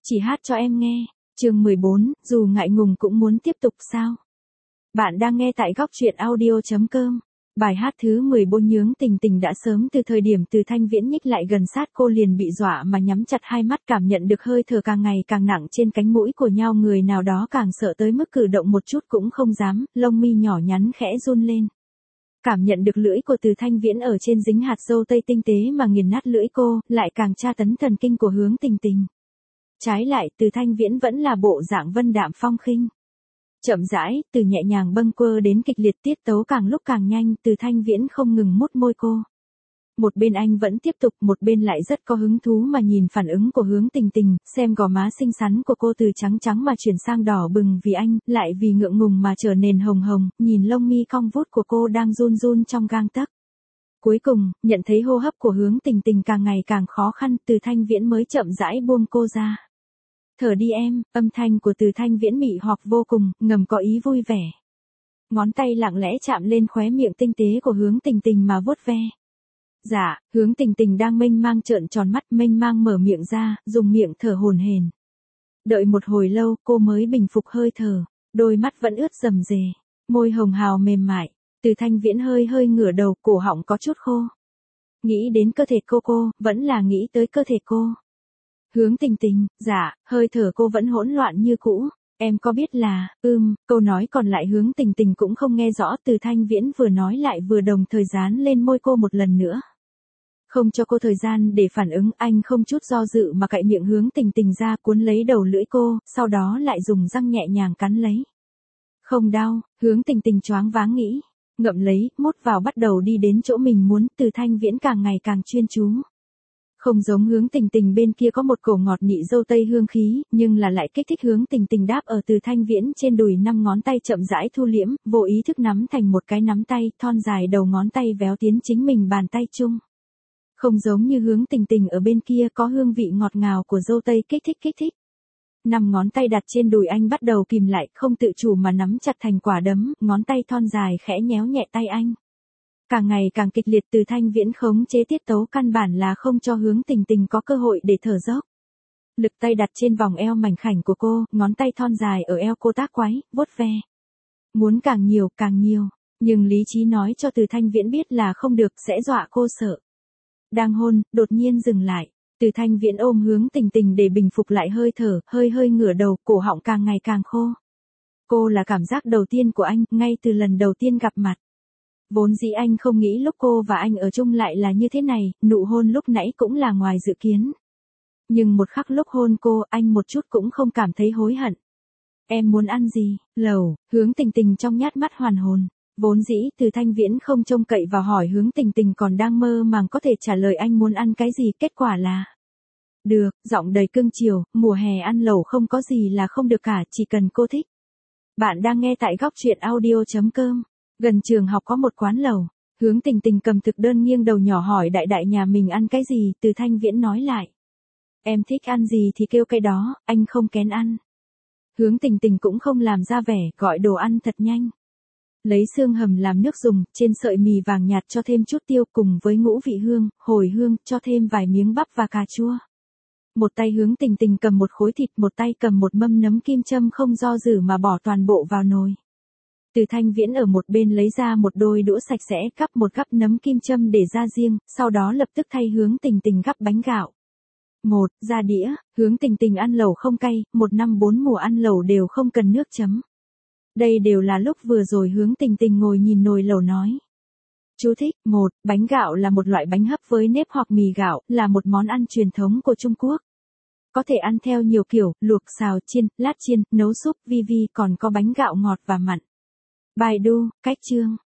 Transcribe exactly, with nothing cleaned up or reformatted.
Chỉ hát cho em nghe. Chương mười bốn, dù ngại ngùng cũng muốn tiếp tục sao? Bạn đang nghe tại góc truyện audio chấm com. Bài hát thứ mười bốn Nhướng Tình Tình đã sớm từ thời điểm Từ Thanh Viễn nhích lại gần sát cô liền bị dọa mà nhắm chặt hai mắt, cảm nhận được hơi thở càng ngày càng nặng trên cánh mũi của nhau, người nào đó càng sợ tới mức cử động một chút cũng không dám, lông mi nhỏ nhắn khẽ run lên. Cảm nhận được lưỡi của Từ Thanh Viễn ở trên dính hạt dâu tây tinh tế mà nghiền nát lưỡi cô, lại càng tra tấn thần kinh của Hướng Tình Tình. Trái lại, Từ Thanh Viễn vẫn là bộ dạng vân đạm phong khinh. Chậm rãi, từ nhẹ nhàng bâng quơ đến kịch liệt, tiết tấu càng lúc càng nhanh, Từ Thanh Viễn không ngừng mút môi cô. Một bên anh vẫn tiếp tục, một bên lại rất có hứng thú mà nhìn phản ứng của Hướng Tình Tình, xem gò má xinh xắn của cô từ trắng trắng mà chuyển sang đỏ bừng vì anh, lại vì ngượng ngùng mà trở nên hồng hồng, nhìn lông mi cong vút của cô đang run run trong gang tấc. Cuối cùng, nhận thấy hô hấp của Hướng Tình Tình càng ngày càng khó khăn, Từ Thanh Viễn mới chậm rãi buông cô ra. Thở đi em, âm thanh của Từ Thanh Viễn mị hoặc vô cùng, ngầm có ý vui vẻ. Ngón tay lặng lẽ chạm lên khóe miệng tinh tế của Hướng Tình Tình mà vuốt ve. Dạ, Hướng Tình Tình đang mênh mang trợn tròn mắt, mênh mang mở miệng ra, dùng miệng thở hổn hển. Đợi một hồi lâu, cô mới bình phục hơi thở, đôi mắt vẫn ướt rầm rề, môi hồng hào mềm mại. Từ Thanh Viễn hơi hơi ngửa đầu, cổ họng có chút khô. Nghĩ đến cơ thể cô cô, vẫn là nghĩ tới cơ thể cô. Hướng Tình Tình, dạ, hơi thở cô vẫn hỗn loạn như cũ. Em có biết là, ưm, câu nói còn lại Hướng Tình Tình cũng không nghe rõ, Từ Thanh Viễn vừa nói lại vừa đồng thời dán lên môi cô một lần nữa. Không cho cô thời gian để phản ứng, anh không chút do dự mà cạy miệng Hướng Tình Tình ra, cuốn lấy đầu lưỡi cô, sau đó lại dùng răng nhẹ nhàng cắn lấy. Không đau, Hướng Tình Tình choáng váng nghĩ, ngậm lấy, mút vào bắt đầu đi đến chỗ mình muốn, Từ Thanh Viễn càng ngày càng chuyên chú. Không giống Hướng Tình Tình bên kia có một cổ ngọt nị dâu tây hương khí, nhưng là lại kích thích Hướng Tình Tình đáp ở Từ Thanh Viễn trên đùi, năm ngón tay chậm rãi thu liễm, vô ý thức nắm thành một cái nắm tay, thon dài đầu ngón tay véo tiến chính mình bàn tay chung. Không giống như Hướng Tình Tình ở bên kia có hương vị ngọt ngào của dâu tây kích thích kích thích. Năm ngón tay đặt trên đùi anh bắt đầu kìm lại, không tự chủ mà nắm chặt thành quả đấm, ngón tay thon dài khẽ nhéo nhẹ tay anh. Càng ngày càng kịch liệt, Từ Thanh Viễn khống chế tiết tấu căn bản là không cho Hướng Tình Tình có cơ hội để thở dốc. Lực tay đặt trên vòng eo mảnh khảnh của cô, ngón tay thon dài ở eo cô tác quái, vuốt ve. Muốn càng nhiều, càng nhiều, nhưng lý trí nói cho Từ Thanh Viễn biết là không được, sẽ dọa cô sợ. Đang hôn, đột nhiên dừng lại. Từ Thanh Viễn ôm Hướng Tình Tình để bình phục lại hơi thở, hơi hơi ngửa đầu, cổ họng càng ngày càng khô. Cô là cảm giác đầu tiên của anh, ngay từ lần đầu tiên gặp mặt. Vốn dĩ anh không nghĩ lúc cô và anh ở chung lại là như thế này, nụ hôn lúc nãy cũng là ngoài dự kiến. Nhưng một khắc lúc hôn cô, anh một chút cũng không cảm thấy hối hận. Em muốn ăn gì? Lẩu, Hướng Tình Tình trong nhát mắt hoàn hồn. Vốn dĩ Từ Thanh Viễn không trông cậy vào hỏi Hướng Tình Tình còn đang mơ màng có thể trả lời anh muốn ăn cái gì, kết quả là được, giọng đầy cưng chiều, mùa hè ăn lẩu không có gì là không được cả, chỉ cần cô thích. Bạn đang nghe tại góc truyện audio chấm com. Gần trường học có một quán lẩu. Hướng Tình Tình cầm thực đơn nghiêng đầu nhỏ hỏi đại đại nhà mình ăn cái gì, Từ Thanh Viễn nói lại. Em thích ăn gì thì kêu cái đó, anh không kén ăn. Hướng Tình Tình cũng không làm ra vẻ, gọi đồ ăn thật nhanh. Lấy xương hầm làm nước dùng, trên sợi mì vàng nhạt cho thêm chút tiêu cùng với ngũ vị hương, hồi hương, cho thêm vài miếng bắp và cà chua. Một tay Hướng Tình Tình cầm một khối thịt, một tay cầm một mâm nấm kim châm, không do dự mà bỏ toàn bộ vào nồi. Từ Thanh Viễn ở một bên lấy ra một đôi đũa sạch sẽ, gắp một gắp nấm kim châm để ra riêng, sau đó lập tức thay Hướng Tình Tình gắp bánh gạo. Một, ra đĩa, Hướng Tình Tình ăn lẩu không cay, một năm bốn mùa ăn lẩu đều không cần nước chấm. Đây đều là lúc vừa rồi Hướng Tình Tình ngồi nhìn nồi lẩu nói. Chú thích, một, bánh gạo là một loại bánh hấp với nếp hoặc mì gạo, là một món ăn truyền thống của Trung Quốc. Có thể ăn theo nhiều kiểu, luộc, xào, chiên, lát chiên, nấu súp, vi vi, còn có bánh gạo ngọt và mặn. Bài đu, cách chương.